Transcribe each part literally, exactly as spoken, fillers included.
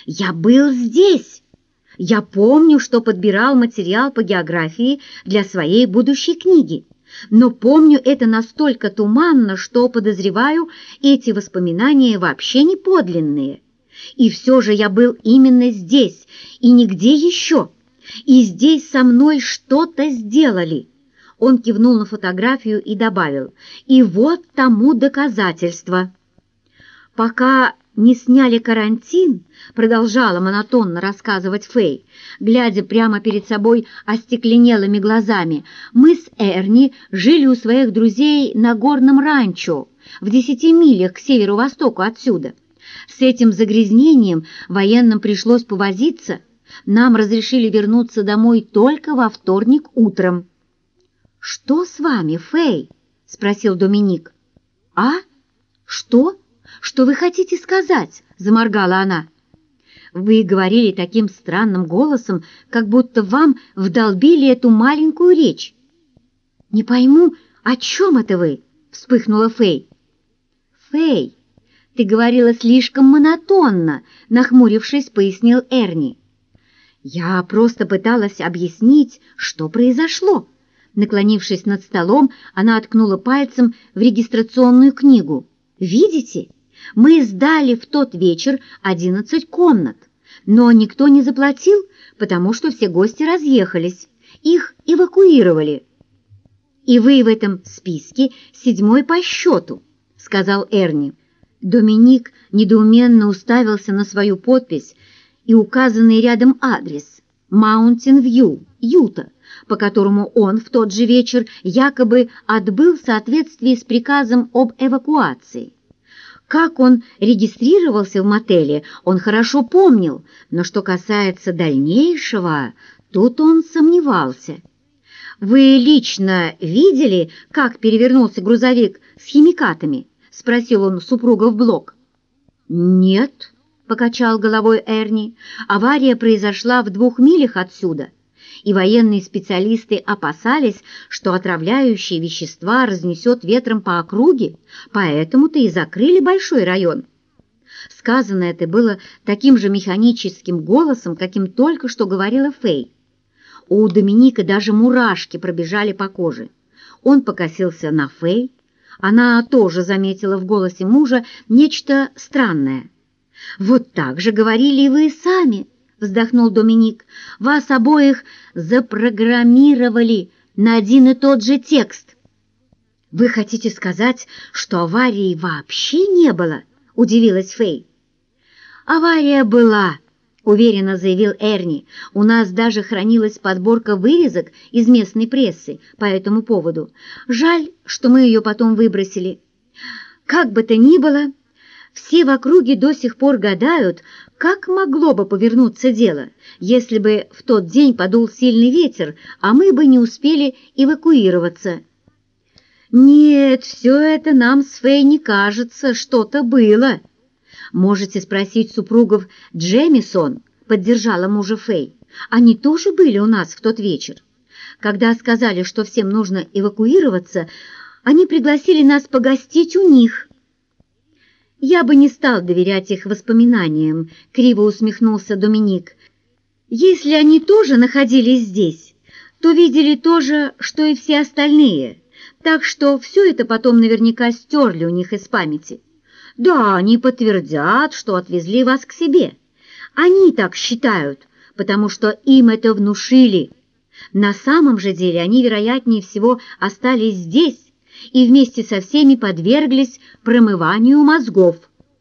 Я был здесь. Я помню, что подбирал материал по географии для своей будущей книги, но помню это настолько туманно, что, подозреваю, эти воспоминания вообще не подлинные. И все же я был именно здесь и нигде еще. И здесь со мной что-то сделали. Он кивнул на фотографию и добавил: и вот тому доказательство. Пока не сняли карантин, продолжала монотонно рассказывать Фэй, глядя прямо перед собой остекленелыми глазами, мы с Эрни жили у своих друзей на горном ранчо в десяти милях к северо-востоку отсюда. С этим загрязнением военным пришлось повозиться. Нам разрешили вернуться домой только во вторник утром. «Что с вами, Фэй?» — спросил Доминик. «А? Что? Что вы хотите сказать?» — заморгала она. «Вы говорили таким странным голосом, как будто вам вдолбили эту маленькую речь». «Не пойму, о чем это вы?» — вспыхнула Фэй. «Фэй, ты говорила слишком монотонно», — нахмурившись, пояснил Эрни. «Я просто пыталась объяснить, что произошло». Наклонившись над столом, она ткнула пальцем в регистрационную книгу. «Видите? Мы сдали в тот вечер одиннадцать комнат, но никто не заплатил, потому что все гости разъехались. Их эвакуировали». «И вы в этом списке седьмой по счету», — сказал Эрни. Доминик недоуменно уставился на свою подпись и указанный рядом адрес Маунтин-Вью, Юта, по которому он в тот же вечер якобы отбыл в соответствии с приказом об эвакуации. Как он регистрировался в мотеле, он хорошо помнил, но что касается дальнейшего, тут он сомневался. «Вы лично видели, как перевернулся грузовик с химикатами?» — спросил он супругов Блок. «Нет», — покачал головой Эрни, — «авария произошла в двух милях отсюда, и военные специалисты опасались, что отравляющие вещества разнесет ветром по округе, поэтому-то и закрыли большой район». Сказано это было таким же механическим голосом, каким только что говорила Фэй. У Доминика даже мурашки пробежали по коже. Он покосился на Фэй. Она тоже заметила в голосе мужа нечто странное. «Вот так же говорили и вы сами», — вздохнул Доминик. «Вас обоих запрограммировали на один и тот же текст». «Вы хотите сказать, что аварии вообще не было?» — удивилась Фэй. «Авария была», — уверенно заявил Эрни. «У нас даже хранилась подборка вырезок из местной прессы по этому поводу. Жаль, что мы ее потом выбросили. Как бы то ни было, все в округе до сих пор гадают, как могло бы повернуться дело, если бы в тот день подул сильный ветер, а мы бы не успели эвакуироваться». «Нет, все это нам с Фэй не кажется, что-то было». «Можете спросить супругов Джемисон», — поддержала мужа Фэй. «Они тоже были у нас в тот вечер. Когда сказали, что всем нужно эвакуироваться, они пригласили нас погостить у них». «Я бы не стал доверять их воспоминаниям», — криво усмехнулся Доминик. «Если они тоже находились здесь, то видели то же, что и все остальные, так что все это потом наверняка стерли у них из памяти. Да, они подтвердят, что отвезли вас к себе. Они так считают, потому что им это внушили. На самом же деле они, вероятнее всего, остались здесь и вместе со всеми подверглись промыванию мозгов».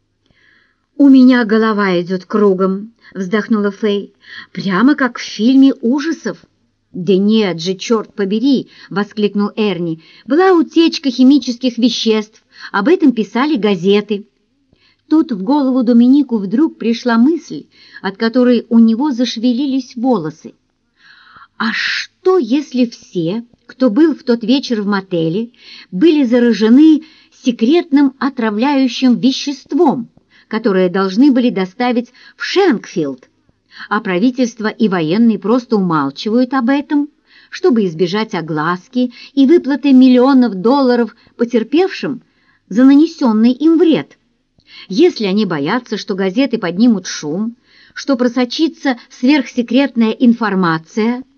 «У меня голова идет кругом», — вздохнула Фэй, — «прямо как в фильме ужасов». «Да нет же, черт побери!» — воскликнул Эрни. «Была утечка химических веществ, об этом писали газеты». Тут в голову Доминику вдруг пришла мысль, от которой у него зашевелились волосы. «А что, если все, кто был в тот вечер в мотеле, были заражены секретным отравляющим веществом, которое должны были доставить в Шенкфилд, а правительство и военные просто умалчивают об этом, чтобы избежать огласки и выплаты миллионов долларов потерпевшим за нанесенный им вред? Если они боятся, что газеты поднимут шум, что просочится сверхсекретная информация,